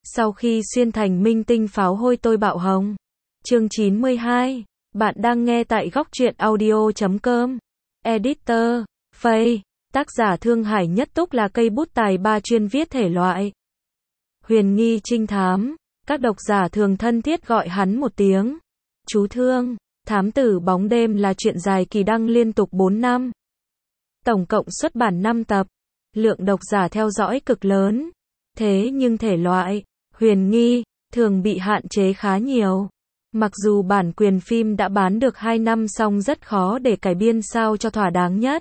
Sau khi xuyên thành minh tinh pháo hôi tôi bạo hồng. Chương 92. Bạn đang nghe tại góc truyện audio.com. Editor, Faye. Tác giả Thương Hải Nhất Túc là cây bút tài ba chuyên viết thể loại huyền nghi trinh thám. Các độc giả thường thân thiết gọi hắn một tiếng chú Thương. Thám tử bóng đêm là truyện dài kỳ đăng liên tục 4 năm. Tổng cộng xuất bản 5 tập. Lượng độc giả theo dõi cực lớn. Thế nhưng thể loại huyền nghi thường bị hạn chế khá nhiều. Mặc dù bản quyền phim đã bán được 2 năm song rất khó để cải biên sao cho thỏa đáng nhất.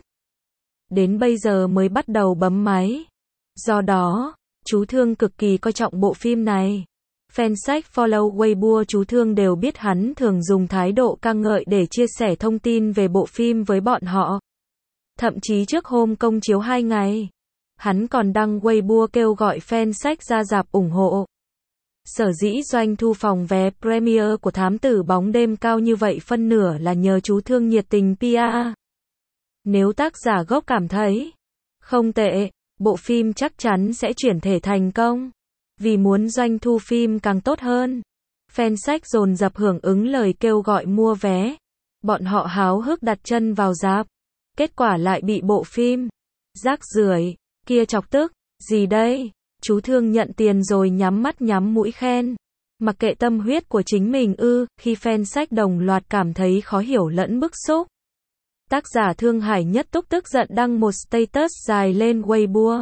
Đến bây giờ mới bắt đầu bấm máy. Do đó, chú Thương cực kỳ coi trọng bộ phim này. Fan sách follow Weibo chú Thương đều biết hắn thường dùng thái độ ca ngợi để chia sẻ thông tin về bộ phim với bọn họ. Thậm chí trước hôm công chiếu 2 ngày, hắn còn đăng Weibo kêu gọi fan sách ra rạp ủng hộ. Sở dĩ doanh thu phòng vé premiere của Thám tử bóng đêm cao như vậy phân nửa là nhờ chú Thương nhiệt tình PR. Nếu tác giả gốc cảm thấy không tệ, bộ phim chắc chắn sẽ chuyển thể thành công. Vì muốn doanh thu phim càng tốt hơn, fan sách dồn dập hưởng ứng lời kêu gọi mua vé. Bọn họ háo hức đặt chân vào rạp. Kết quả lại bị bộ phim rác rưởi kia chọc tức. Gì đây? Chú Thương nhận tiền rồi nhắm mắt nhắm mũi khen. Mặc kệ tâm huyết của chính mình khi fan sách đồng loạt cảm thấy khó hiểu lẫn bức xúc. Tác giả Thương Hải Nhất Túc tức giận đăng một status dài lên Weibo.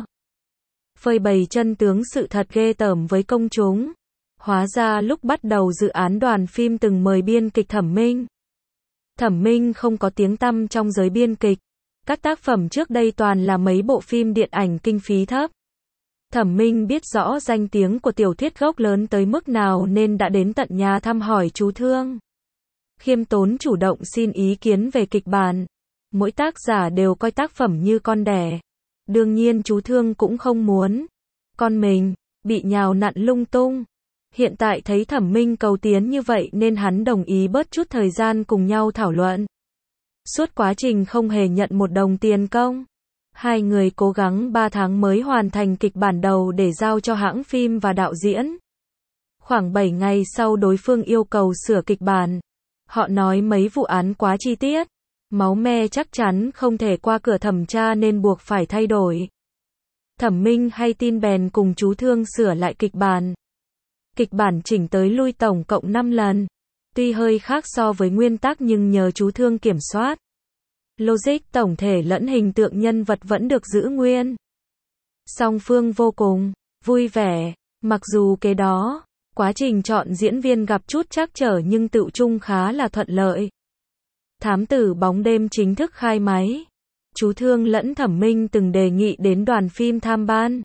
Phơi bày chân tướng sự thật ghê tởm với công chúng. Hóa ra lúc bắt đầu dự án đoàn phim từng mời biên kịch Thẩm Minh. Thẩm Minh không có tiếng tăm trong giới biên kịch. Các tác phẩm trước đây toàn là mấy bộ phim điện ảnh kinh phí thấp. Thẩm Minh biết rõ danh tiếng của tiểu thuyết gốc lớn tới mức nào nên đã đến tận nhà thăm hỏi chú Thương. Khiêm tốn chủ động xin ý kiến về kịch bản. Mỗi tác giả đều coi tác phẩm như con đẻ. Đương nhiên chú Thương cũng không muốn con mình bị nhào nặn lung tung. Hiện tại thấy Thẩm Minh cầu tiến như vậy nên hắn đồng ý bớt chút thời gian cùng nhau thảo luận. Suốt quá trình không hề nhận một đồng tiền công. Hai người cố gắng 3 tháng mới hoàn thành kịch bản đầu để giao cho hãng phim và đạo diễn. Khoảng 7 ngày sau đối phương yêu cầu sửa kịch bản. Họ nói mấy vụ án quá chi tiết. Máu me chắc chắn không thể qua cửa thẩm tra nên buộc phải thay đổi. Thẩm Minh hay tin bèn cùng chú Thương sửa lại kịch bản. Kịch bản chỉnh tới lui tổng cộng 5 lần. Tuy hơi khác so với nguyên tắc nhưng nhờ chú Thương kiểm soát. Logic tổng thể lẫn hình tượng nhân vật vẫn được giữ nguyên. Song phương vô cùng vui vẻ. Mặc dù kế đó, quá trình chọn diễn viên gặp chút trắc trở nhưng tựu chung khá là thuận lợi. Thám tử bóng đêm chính thức khai máy. Chú Thương lẫn Thẩm Minh từng đề nghị đến đoàn phim tham ban.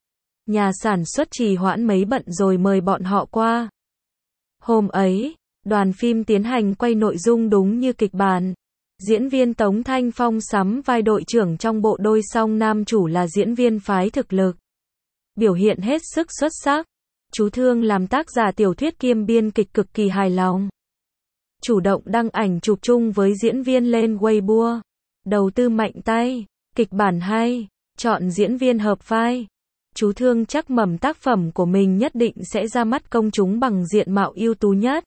Nhà sản xuất trì hoãn mấy bận rồi mời bọn họ qua. Hôm ấy, đoàn phim tiến hành quay nội dung đúng như kịch bản. Diễn viên Tống Thanh Phong sắm vai đội trưởng trong bộ đôi song nam chủ là diễn viên phái thực lực. Biểu hiện hết sức xuất sắc. Chú Thương làm tác giả tiểu thuyết kiêm biên kịch cực kỳ hài lòng. Chủ động đăng ảnh chụp chung với diễn viên lên Weibo. Đầu tư mạnh tay, kịch bản hay, chọn diễn viên hợp vai. Chú Thương chắc mẩm tác phẩm của mình nhất định sẽ ra mắt công chúng bằng diện mạo ưu tú nhất.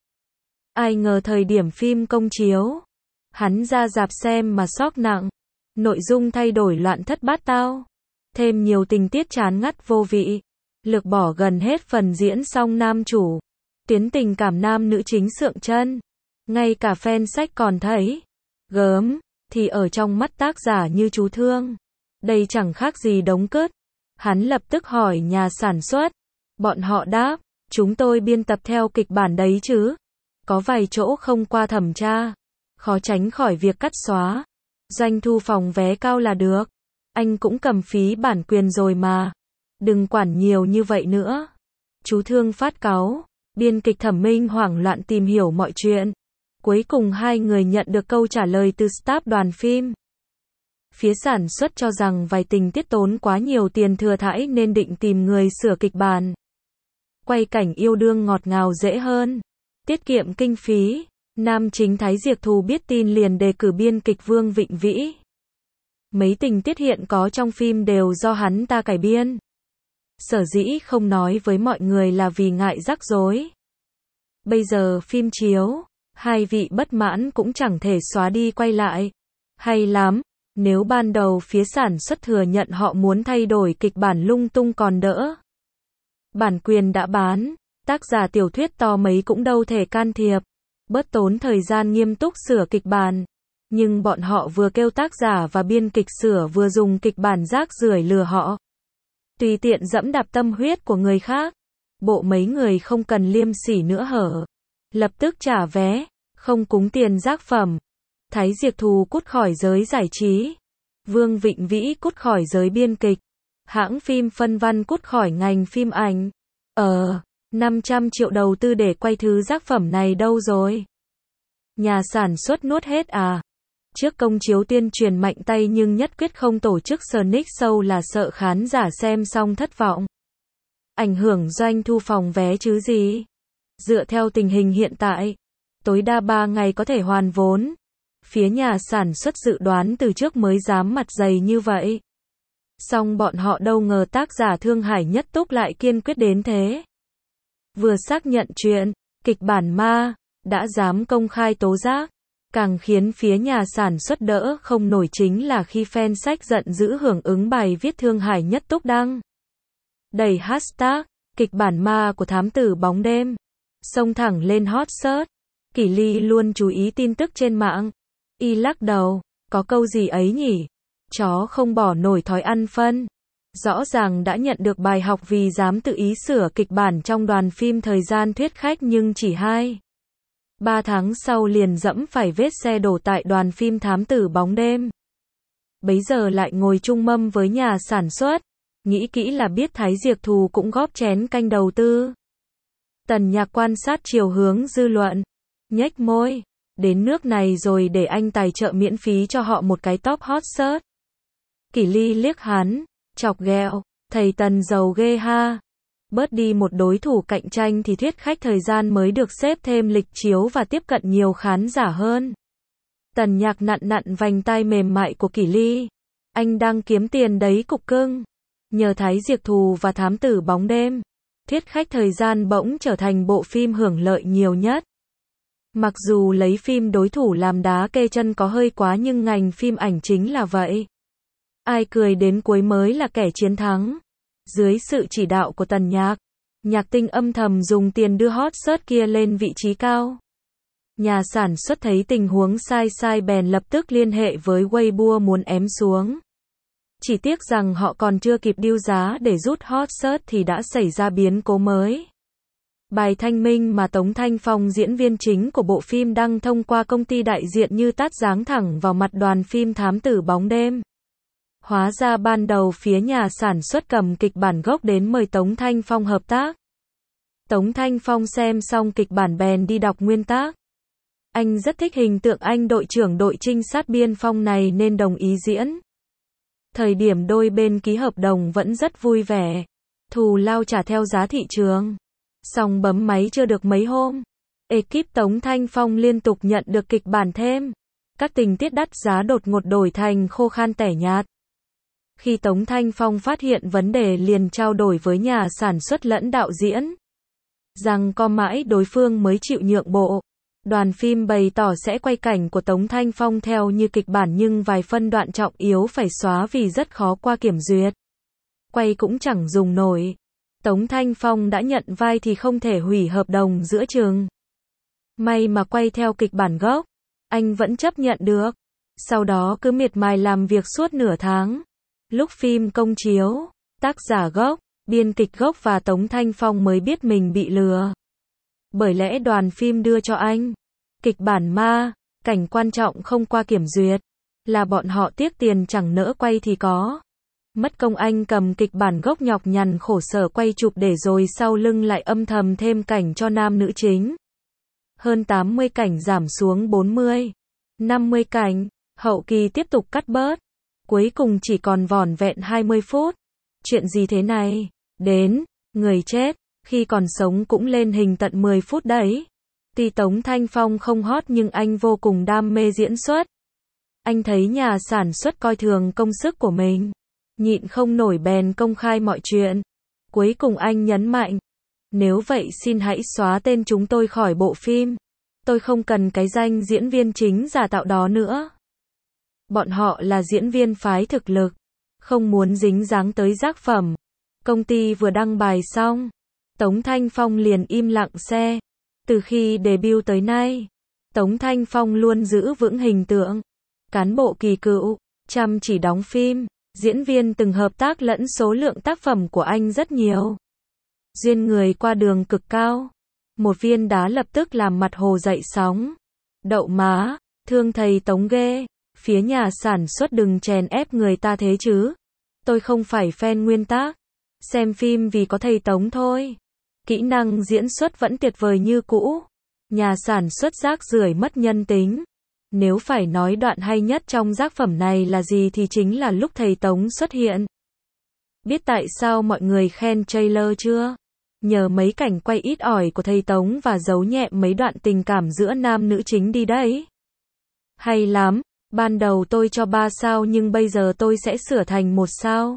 Ai ngờ thời điểm phim công chiếu, hắn ra rạp xem mà sốc nặng. Nội dung thay đổi loạn thất bát tao. Thêm nhiều tình tiết chán ngắt vô vị. Lược bỏ gần hết phần diễn song nam chủ. Tuyến tình cảm nam nữ chính sượng chân. Ngay cả fan sách còn thấy gớm, thì ở trong mắt tác giả như chú Thương, đây chẳng khác gì đống cứt. Hắn lập tức hỏi nhà sản xuất. Bọn họ đáp, chúng tôi biên tập theo kịch bản đấy chứ. Có vài chỗ không qua thẩm tra, khó tránh khỏi việc cắt xóa. Doanh thu phòng vé cao là được. Anh cũng cầm phí bản quyền rồi mà. Đừng quản nhiều như vậy nữa. Chú Thương phát cáu. Biên kịch Thẩm Minh hoảng loạn tìm hiểu mọi chuyện. Cuối cùng hai người nhận được câu trả lời từ staff đoàn phim. Phía sản xuất cho rằng vài tình tiết tốn quá nhiều tiền thừa thãi nên định tìm người sửa kịch bản. Quay cảnh yêu đương ngọt ngào dễ hơn. Tiết kiệm kinh phí. Nam chính Thái Diệp Thù biết tin liền đề cử biên kịch Vương Vịnh Vĩ. Mấy tình tiết hiện có trong phim đều do hắn ta cải biên. sở dĩ không nói với mọi người là vì ngại rắc rối. Bây giờ phim chiếu, hai vị bất mãn cũng chẳng thể xóa đi quay lại. Hay lắm, nếu ban đầu phía sản xuất thừa nhận họ muốn thay đổi kịch bản lung tung còn đỡ. Bản quyền đã bán, tác giả tiểu thuyết to mấy cũng đâu thể can thiệp, bớt tốn thời gian nghiêm túc sửa kịch bản. Nhưng bọn họ vừa kêu tác giả và biên kịch sửa vừa dùng kịch bản rác rưởi lừa họ. Tùy tiện dẫm đạp tâm huyết của người khác. Bộ mấy người không cần liêm sỉ nữa hở. Lập tức trả vé, không cúng tiền rác phẩm. Thái Diệp Thù cút khỏi giới giải trí. Vương Vịnh Vĩ cút khỏi giới biên kịch. Hãng phim Phân Văn cút khỏi ngành phim ảnh. 500 triệu đầu tư để quay thứ rác phẩm này đâu rồi? Nhà sản xuất nuốt hết à? Trước công chiếu tuyên truyền mạnh tay nhưng nhất quyết không tổ chức Sonic Show là sợ khán giả xem xong thất vọng. Ảnh hưởng doanh thu phòng vé chứ gì? Dựa theo tình hình hiện tại, tối đa 3 ngày có thể hoàn vốn. Phía nhà sản xuất dự đoán từ trước mới dám mặt dày như vậy. Song bọn họ đâu ngờ tác giả Thương Hải Nhất Túc lại kiên quyết đến thế. Vừa xác nhận chuyện, kịch bản ma, đã dám công khai tố giác. Càng khiến phía nhà sản xuất đỡ không nổi chính là khi fan sách giận dữ hưởng ứng bài viết Thương Hải Nhất Túc đăng. Đẩy hashtag, kịch bản ma của thám tử bóng đêm. Xông thẳng lên hot search. Kỷ Ly luôn chú ý tin tức trên mạng. Y lắc đầu, có câu gì ấy nhỉ? Chó không bỏ nổi thói ăn phân. Rõ ràng đã nhận được bài học vì dám tự ý sửa kịch bản trong đoàn phim thời gian thuyết khách nhưng chỉ 2-3 tháng sau liền dẫm phải vết xe đổ tại đoàn phim thám tử bóng đêm. Bấy giờ lại ngồi chung mâm với nhà sản xuất. Nghĩ kỹ là biết Thái Diệp Thù cũng góp chén canh đầu tư. Tần Nhạc quan sát chiều hướng dư luận. Nhếch môi. Đến nước này rồi để anh tài trợ miễn phí cho họ một cái top hot search. Kỷ Ly liếc hắn, chọc ghẹo, thầy Tần giàu ghê ha. Bớt đi một đối thủ cạnh tranh thì thuyết khách thời gian mới được xếp thêm lịch chiếu và tiếp cận nhiều khán giả hơn. Tần Nhạc nặn nặn vành tai mềm mại của Kỷ Ly. Anh đang kiếm tiền đấy cục cưng. Nhờ Thái Diệp Thù và thám tử bóng đêm, thuyết khách thời gian bỗng trở thành bộ phim hưởng lợi nhiều nhất. Mặc dù lấy phim đối thủ làm đá kê chân có hơi quá nhưng ngành phim ảnh chính là vậy. Ai cười đến cuối mới là kẻ chiến thắng. Dưới sự chỉ đạo của Tần Nhạc, Nhạc Tinh âm thầm dùng tiền đưa hot search kia lên vị trí cao. Nhà sản xuất thấy tình huống sai bèn lập tức liên hệ với Weibo muốn ém xuống. Chỉ tiếc rằng họ còn chưa kịp điêu giá để rút hot search thì đã xảy ra biến cố mới. Bài thanh minh mà Tống Thanh Phong diễn viên chính của bộ phim đăng thông qua công ty đại diện như tát giáng thẳng vào mặt đoàn phim thám tử bóng đêm. Hóa ra ban đầu phía nhà sản xuất cầm kịch bản gốc đến mời Tống Thanh Phong hợp tác. Tống Thanh Phong xem xong kịch bản bèn đi đọc nguyên tác. Anh rất thích hình tượng anh đội trưởng đội trinh sát biên phong này nên đồng ý diễn. Thời điểm đôi bên ký hợp đồng vẫn rất vui vẻ. Thù lao trả theo giá thị trường. Song bấm máy chưa được mấy hôm. Ekip Tống Thanh Phong liên tục nhận được kịch bản thêm. Các tình tiết đắt giá đột ngột đổi thành khô khan tẻ nhạt. Khi Tống Thanh Phong phát hiện vấn đề liền trao đổi với nhà sản xuất lẫn đạo diễn. Rằng co mãi đối phương mới chịu nhượng bộ. Đoàn phim bày tỏ sẽ quay cảnh của Tống Thanh Phong theo như kịch bản nhưng vài phân đoạn trọng yếu phải xóa vì rất khó qua kiểm duyệt. Quay cũng chẳng dùng nổi. Tống Thanh Phong đã nhận vai thì không thể hủy hợp đồng giữa chừng. May mà quay theo kịch bản gốc, anh vẫn chấp nhận được. Sau đó cứ miệt mài làm việc suốt nửa tháng. Lúc phim công chiếu, tác giả gốc, biên kịch gốc và Tống Thanh Phong mới biết mình bị lừa. Bởi lẽ đoàn phim đưa cho anh kịch bản ma, cảnh quan trọng không qua kiểm duyệt, là bọn họ tiếc tiền chẳng nỡ quay thì có. Mất công anh cầm kịch bản gốc nhọc nhằn khổ sở quay chụp để rồi sau lưng lại âm thầm thêm cảnh cho nam nữ chính. Hơn 80 cảnh giảm xuống 40-50 cảnh, hậu kỳ tiếp tục cắt bớt. Cuối cùng chỉ còn vỏn vẹn 20 phút. Chuyện gì thế này? Đến, người chết, khi còn sống cũng lên hình tận 10 phút đấy. Tuy Tống Thanh Phong không hot nhưng anh vô cùng đam mê diễn xuất. Anh thấy nhà sản xuất coi thường công sức của mình. Nhịn không nổi bèn công khai mọi chuyện. Cuối cùng anh nhấn mạnh, nếu vậy xin hãy xóa tên chúng tôi khỏi bộ phim. Tôi không cần cái danh diễn viên chính giả tạo đó nữa. Bọn họ là diễn viên phái thực lực, không muốn dính dáng tới tác phẩm. Công ty vừa đăng bài xong, Tống Thanh Phong liền im lặng xe. Từ khi debut tới nay, Tống Thanh Phong luôn giữ vững hình tượng cán bộ kỳ cựu, chăm chỉ đóng phim, diễn viên từng hợp tác lẫn số lượng tác phẩm của anh rất nhiều. Duyên người qua đường cực cao. Một viên đá lập tức làm mặt hồ dậy sóng. Đậu má, thương thầy Tống ghê. Phía nhà sản xuất đừng chèn ép người ta thế chứ. Tôi không phải fan nguyên tác. Xem phim vì có thầy Tống thôi. Kỹ năng diễn xuất vẫn tuyệt vời như cũ. Nhà sản xuất rác rưởi mất nhân tính. Nếu phải nói đoạn hay nhất trong tác phẩm này là gì thì chính là lúc thầy Tống xuất hiện. Biết tại sao mọi người khen trailer chưa? Nhờ mấy cảnh quay ít ỏi của thầy Tống và giấu nhẹ mấy đoạn tình cảm giữa nam nữ chính đi đấy. Hay lắm, ban đầu tôi cho 3 sao nhưng bây giờ tôi sẽ sửa thành 1 sao.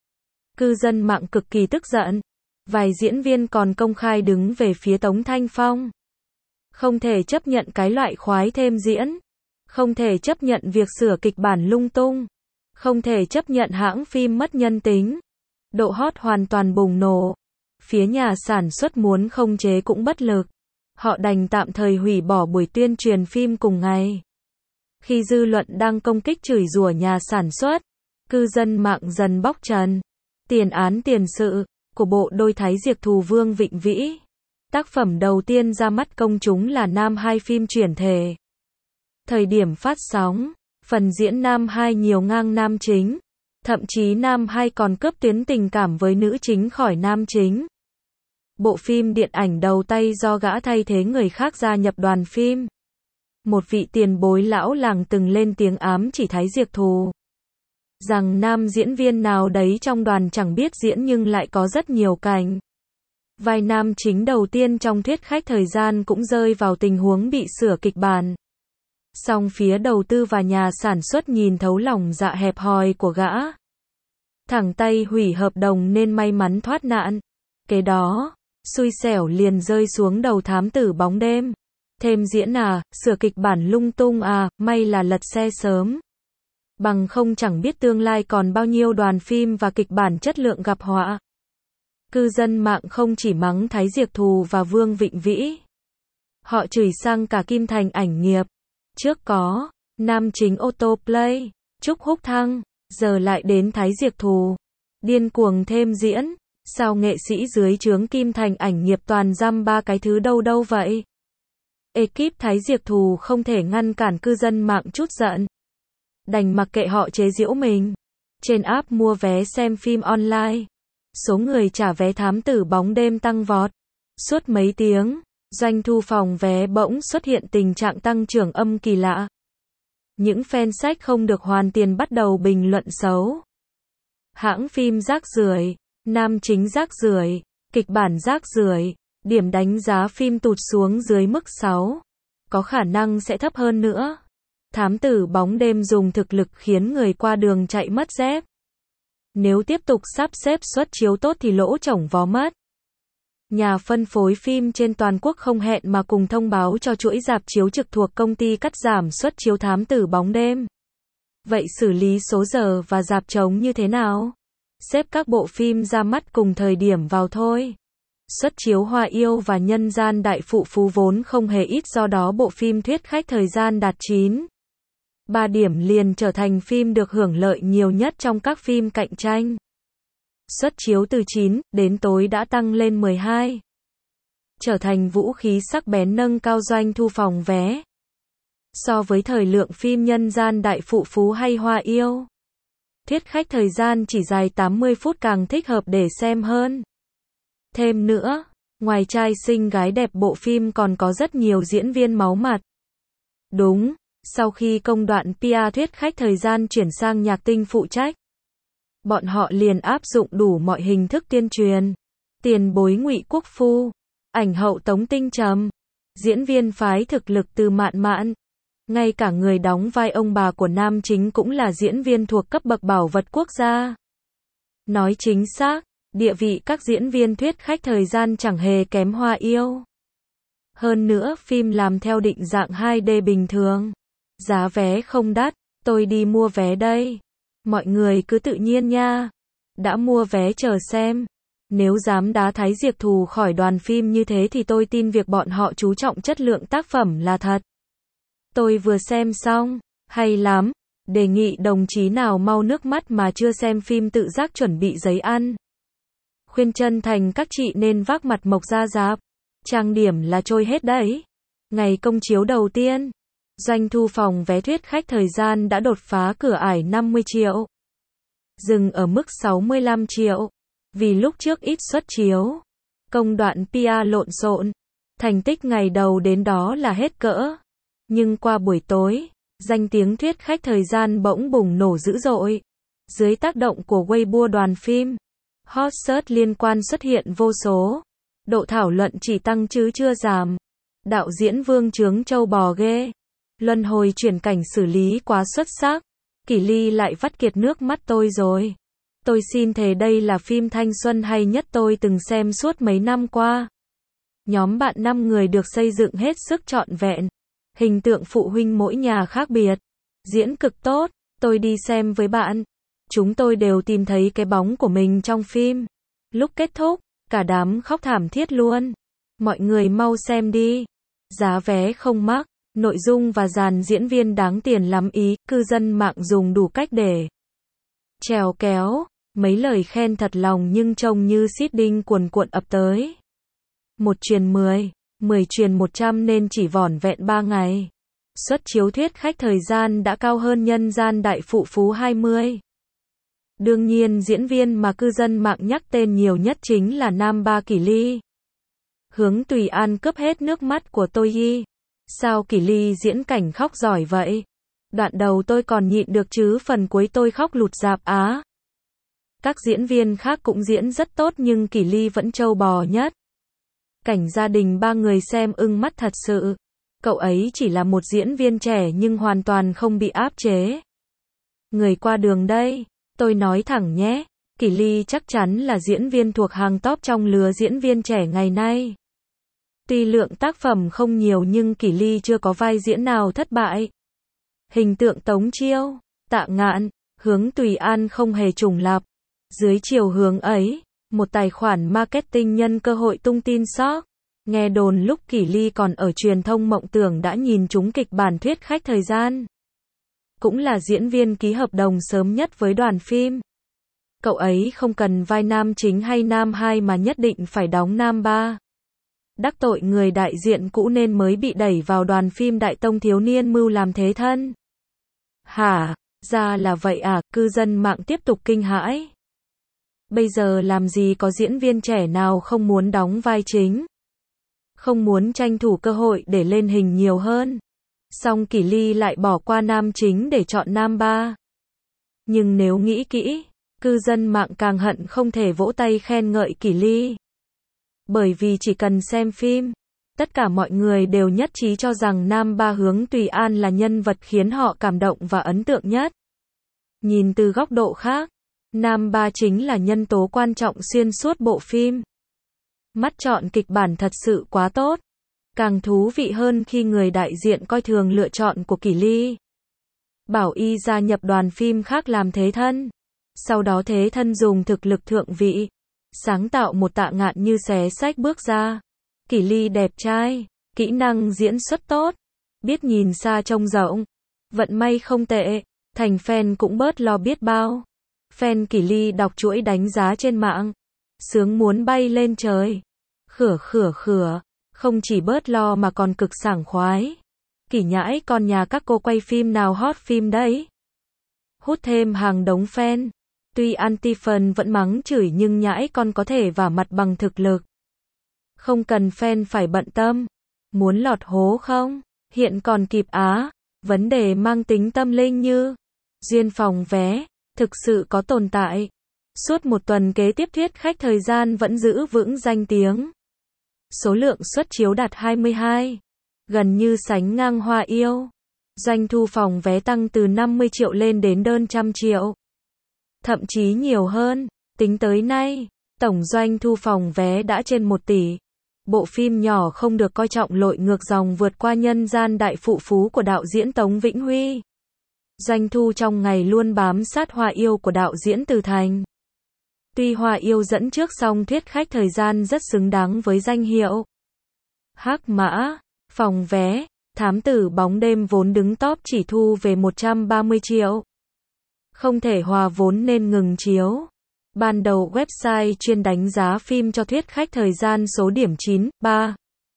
Cư dân mạng cực kỳ tức giận. Vài diễn viên còn công khai đứng về phía Tống Thanh Phong. Không thể chấp nhận cái loại khoái thêm diễn. Không thể chấp nhận việc sửa kịch bản lung tung. Không thể chấp nhận hãng phim mất nhân tính. Độ hot hoàn toàn bùng nổ. Phía nhà sản xuất muốn khống chế cũng bất lực. Họ đành tạm thời hủy bỏ buổi tuyên truyền phim cùng ngày. Khi dư luận đang công kích chửi rủa nhà sản xuất, cư dân mạng dần bóc trần tiền án tiền sự của bộ đôi Thái Diệp Thù Vương Vịnh Vĩ. Tác phẩm đầu tiên ra mắt công chúng là Nam 2 phim chuyển thể. Thời điểm phát sóng, phần diễn Nam 2 nhiều ngang nam chính. Thậm chí Nam 2 còn cướp tuyến tình cảm với nữ chính khỏi nam chính. Bộ phim điện ảnh đầu tay do gã thay thế người khác gia nhập đoàn phim. Một vị tiền bối lão làng từng lên tiếng ám chỉ Thái Diệp Thù rằng nam diễn viên nào đấy trong đoàn chẳng biết diễn nhưng lại có rất nhiều cảnh. Vai nam chính đầu tiên trong Thuyết Khách Thời Gian cũng rơi vào tình huống bị sửa kịch bản. Song phía đầu tư và nhà sản xuất nhìn thấu lòng dạ hẹp hòi của gã. Thẳng tay hủy hợp đồng nên may mắn thoát nạn. Kế đó, xui xẻo liền rơi xuống đầu thám tử bóng đêm. Thêm diễn à, sửa kịch bản lung tung à, may là lật xe sớm. Bằng không chẳng biết tương lai còn bao nhiêu đoàn phim và kịch bản chất lượng gặp họa. Cư dân mạng không chỉ mắng Thái Diệp Thù và Vương Vịnh Vĩ. Họ chửi sang cả Kim Thành Ảnh Nghiệp. Trước có nam chính Autoplay, Trúc Húc Thăng, giờ lại đến Thái Diệp Thù. Điên cuồng thêm diễn, sao nghệ sĩ dưới trướng Kim Thành Ảnh Nghiệp toàn dăm ba cái thứ đâu đâu vậy? Ekip Thái Diệp Thù không thể ngăn cản cư dân mạng chút giận. Đành mặc kệ họ chế giễu mình. Trên app mua vé xem phim online, số người trả vé thám tử bóng đêm tăng vọt. Suốt mấy tiếng, doanh thu phòng vé bỗng xuất hiện tình trạng tăng trưởng âm kỳ lạ. Những fan sách không được hoàn tiền bắt đầu bình luận xấu. Hãng phim rác rưởi, nam chính rác rưởi, kịch bản rác rưởi, điểm đánh giá phim tụt xuống dưới mức 6. Có khả năng sẽ thấp hơn nữa. Thám tử bóng đêm dùng thực lực khiến người qua đường chạy mất dép. Nếu tiếp tục sắp xếp suất chiếu tốt thì lỗ chổng vó mất. Nhà phân phối phim trên toàn quốc không hẹn mà cùng thông báo cho chuỗi rạp chiếu trực thuộc công ty cắt giảm suất chiếu thám tử bóng đêm. Vậy xử lý số giờ và rạp trống như thế nào? Xếp các bộ phim ra mắt cùng thời điểm vào thôi. Suất chiếu Hoa Yêu và Nhân Gian Đại Phụ Phú vốn không hề ít, do đó bộ phim Thuyết Khách Thời Gian đạt 9,3 điểm liền trở thành phim được hưởng lợi nhiều nhất trong các phim cạnh tranh. Suất chiếu từ 9 đến tối đã tăng lên 12. Trở thành vũ khí sắc bén nâng cao doanh thu phòng vé. So với thời lượng phim Nhân Gian Đại Phụ Phú hay Hoa Yêu, Thuyết Khách Thời Gian chỉ dài 80 phút càng thích hợp để xem hơn. Thêm nữa, ngoài trai xinh gái đẹp, bộ phim còn có rất nhiều diễn viên máu mặt. Đúng, sau khi công đoạn PR Thuyết Khách Thời Gian chuyển sang Nhạc Tinh phụ trách, bọn họ liền áp dụng đủ mọi hình thức tuyên truyền. Tiền bối Ngụy Quốc Phu, ảnh hậu Tống Tinh Trầm, diễn viên phái thực lực từ Mạn Mạn, ngay cả người đóng vai ông bà của nam chính cũng là diễn viên thuộc cấp bậc bảo vật quốc gia. Nói chính xác, Địa vị các diễn viên thuyết khách thời gian chẳng hề kém Hoa Yêu. Hơn nữa phim làm theo định dạng 2D bình thường. Giá vé không đắt, tôi đi mua vé đây. Mọi người cứ tự nhiên nha. Đã mua vé chờ xem. Nếu dám đá Thái Diệp Thù khỏi đoàn phim như thế thì tôi tin việc bọn họ chú trọng chất lượng tác phẩm là thật. Tôi vừa xem xong, hay lắm. Đề nghị đồng chí nào mau nước mắt mà chưa xem phim tự giác chuẩn bị giấy ăn. Khuyên chân thành các chị nên vác mặt mộc ra rạp. Trang điểm là trôi hết đấy. Ngày công chiếu đầu tiên, doanh thu phòng vé thuyết khách thời gian đã đột phá cửa ải 50 triệu. Dừng ở mức 65 triệu. Vì lúc trước ít xuất chiếu. Công đoạn PR lộn xộn. Thành tích ngày đầu đến đó là hết cỡ. Nhưng qua buổi tối, danh tiếng thuyết khách thời gian bỗng bùng nổ dữ dội. Dưới tác động của Weibo đoàn phim, hot search liên quan xuất hiện vô số. Độ thảo luận chỉ tăng chứ chưa giảm. Đạo diễn Vương Chướng trâu bò ghê. Luân hồi chuyển cảnh xử lý quá xuất sắc. Kỷ Ly lại vắt kiệt nước mắt tôi rồi. Tôi xin thề đây là phim thanh xuân hay nhất tôi từng xem suốt mấy năm qua. Nhóm bạn 5 người được xây dựng hết sức trọn vẹn. Hình tượng phụ huynh mỗi nhà khác biệt. Diễn cực tốt, tôi đi xem với bạn. Chúng tôi đều tìm thấy cái bóng của mình trong phim. Lúc kết thúc, cả đám khóc thảm thiết luôn. Mọi người mau xem đi. Giá vé không mắc, nội dung và dàn diễn viên đáng tiền lắm ý, cư dân mạng dùng đủ cách để trèo kéo. Mấy lời khen thật lòng nhưng trông như seeding cuồn cuộn ập tới. 1 truyền 10, 10 truyền 100 nên chỉ vỏn vẹn 3 ngày. Suất chiếu thuyết khách thời gian đã cao hơn Nhân Gian Đại Phụ Phú 20. Đương nhiên diễn viên mà cư dân mạng nhắc tên nhiều nhất chính là nam ba Kỷ Ly. Hướng Tùy An cướp hết nước mắt của tôi y. Sao Kỷ Ly diễn cảnh khóc giỏi vậy? Đoạn đầu tôi còn nhịn được chứ phần cuối tôi khóc lụt rạp á. Các diễn viên khác cũng diễn rất tốt nhưng Kỷ Ly vẫn trâu bò nhất. Cảnh gia đình 3 người xem ưng mắt thật sự. Cậu ấy chỉ là một diễn viên trẻ nhưng hoàn toàn không bị áp chế. Người qua đường đây, tôi nói thẳng nhé, Kỷ Ly chắc chắn là diễn viên thuộc hàng top trong lứa diễn viên trẻ ngày nay. Tuy lượng tác phẩm không nhiều nhưng Kỷ Ly chưa có vai diễn nào thất bại. Hình tượng Tống Chiêu, Tạ Ngạn, Hướng Tùy An không hề trùng lặp. Dưới chiều hướng ấy, một tài khoản marketing nhân cơ hội tung tin sóc. Nghe đồn lúc Kỷ Ly còn ở truyền thông mộng tưởng đã nhìn trúng kịch bản thuyết khách thời gian. Cũng là diễn viên ký hợp đồng sớm nhất với đoàn phim. Cậu ấy không cần vai nam chính hay nam hai mà nhất định phải đóng nam ba. Đắc tội người đại diện cũ nên mới bị đẩy vào đoàn phim Đại Tông Thiếu Niên mưu làm thế thân. Hả, ra là vậy à, cư dân mạng tiếp tục kinh hãi. Bây giờ làm gì có diễn viên trẻ nào không muốn đóng vai chính. Không muốn tranh thủ cơ hội để lên hình nhiều hơn. Song Kỷ Ly lại bỏ qua nam chính để chọn nam ba. Nhưng nếu nghĩ kỹ, cư dân mạng càng hận không thể vỗ tay khen ngợi Kỷ Ly. Bởi vì chỉ cần xem phim, tất cả mọi người đều nhất trí cho rằng nam ba Hướng Tùy An là nhân vật khiến họ cảm động và ấn tượng nhất. Nhìn từ góc độ khác, nam ba chính là nhân tố quan trọng xuyên suốt bộ phim. Mắt chọn kịch bản thật sự quá tốt. Càng thú vị hơn khi người đại diện coi thường lựa chọn của Kỷ Ly. Bảo y gia nhập đoàn phim khác làm thế thân. Sau đó thế thân dùng thực lực thượng vị. Sáng tạo một Tạ Ngạn như xé xách bước ra. Kỷ Ly đẹp trai, kỹ năng diễn xuất tốt. Biết nhìn xa trông rộng. Vận may không tệ. Thành fan cũng bớt lo biết bao. Fan Kỷ Ly đọc chuỗi đánh giá trên mạng. Sướng muốn bay lên trời. Khửa. Không chỉ bớt lo mà còn cực sảng khoái. Kỷ nhãi con nhà các cô quay phim nào hot phim đấy. Hút thêm hàng đống fan. Tuy anti-fan vẫn mắng chửi nhưng nhãi con có thể vả mặt bằng thực lực. Không cần fan phải bận tâm. Muốn lọt hố không? Hiện còn kịp á. Vấn đề mang tính tâm linh như duyên phòng vé, thực sự có tồn tại. Suốt một tuần kế tiếp thuyết khách thời gian vẫn giữ vững danh tiếng. Số lượng suất chiếu đạt 22. Gần như sánh ngang Hoa Yêu. Doanh thu phòng vé tăng từ 50 triệu lên đến hơn 100 triệu. Thậm chí nhiều hơn. Tính tới nay, Tổng doanh thu phòng vé đã trên 1 tỷ. Bộ phim nhỏ không được coi trọng lội ngược dòng vượt qua nhân gian đại phụ phú của đạo diễn Tống Vĩnh Huy. Doanh thu trong ngày luôn bám sát Hoa Yêu của đạo diễn Từ Thành. Tuy Hoa Yêu dẫn trước song Thuyết Khách Thời Gian rất xứng đáng với danh hiệu. Hắc Mã, phòng vé, Thám Tử Bóng Đêm vốn đứng top chỉ thu về 130 triệu. Không thể hòa vốn nên ngừng chiếu. Ban đầu website chuyên đánh giá phim cho Thuyết Khách Thời Gian số điểm 9,3.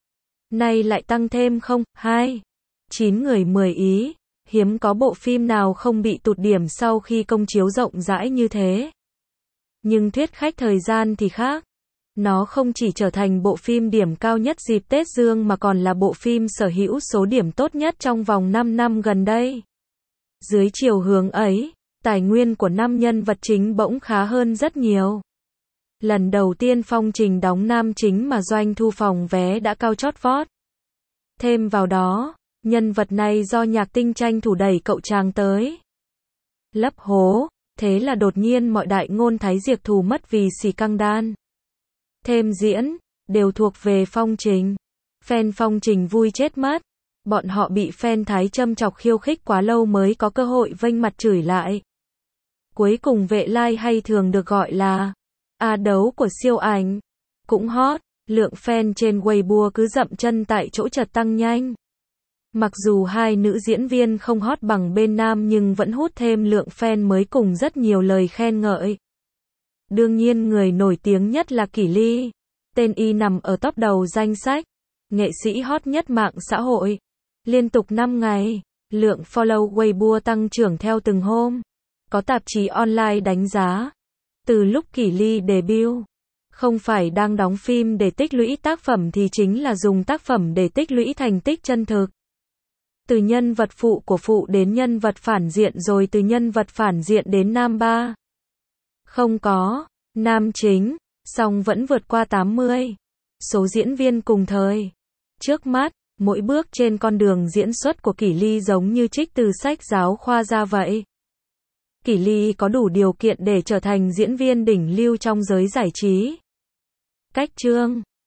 Nay lại tăng thêm 0,2. 9 người 10 ý. Hiếm có bộ phim nào không bị tụt điểm sau khi công chiếu rộng rãi như thế. Nhưng Thuyết Khách Thời Gian thì khác. Nó không chỉ trở thành bộ phim điểm cao nhất dịp Tết Dương mà còn là bộ phim sở hữu số điểm tốt nhất trong vòng 5 năm gần đây. Dưới chiều hướng ấy, tài nguyên của 5 nhân vật chính bỗng khá hơn rất nhiều. Lần đầu tiên Phong Trình đóng nam chính mà doanh thu phòng vé đã cao chót vót. Thêm vào đó, nhân vật này do Nhạc Tinh tranh thủ đẩy cậu chàng tới lấp hố, thế là đột nhiên mọi đại ngôn Thái Diệp thù mất vì xì căng đan. Thêm diễn, đều thuộc về Phong Trình. Fan Phong Trình vui chết mất. Bọn họ bị fan Thái châm chọc khiêu khích quá lâu mới có cơ hội vênh mặt chửi lại. Cuối cùng Vệ Lai hay thường được gọi là A đấu của siêu ảnh cũng hot, lượng fan trên Weibo cứ dậm chân tại chỗ chợt tăng nhanh. Mặc dù hai nữ diễn viên không hot bằng bên nam nhưng vẫn hút thêm lượng fan mới cùng rất nhiều lời khen ngợi. Đương nhiên người nổi tiếng nhất là Kỷ Ly. Tên y nằm ở top đầu danh sách nghệ sĩ hot nhất mạng xã hội. Liên tục 5 ngày, lượng follow Weibo tăng trưởng theo từng hôm. Có tạp chí online đánh giá, từ lúc Kỷ Ly debut, không phải đang đóng phim để tích lũy tác phẩm thì chính là dùng tác phẩm để tích lũy thành tích chân thực. Từ nhân vật phụ của phụ đến nhân vật phản diện rồi từ nhân vật phản diện đến nam ba. Không có nam chính, song vẫn vượt qua 80 số diễn viên cùng thời. Trước mắt, mỗi bước trên con đường diễn xuất của Kỷ Ly giống như trích từ sách giáo khoa ra vậy. Kỷ Ly có đủ điều kiện để trở thành diễn viên đỉnh lưu trong giới giải trí. Cách chương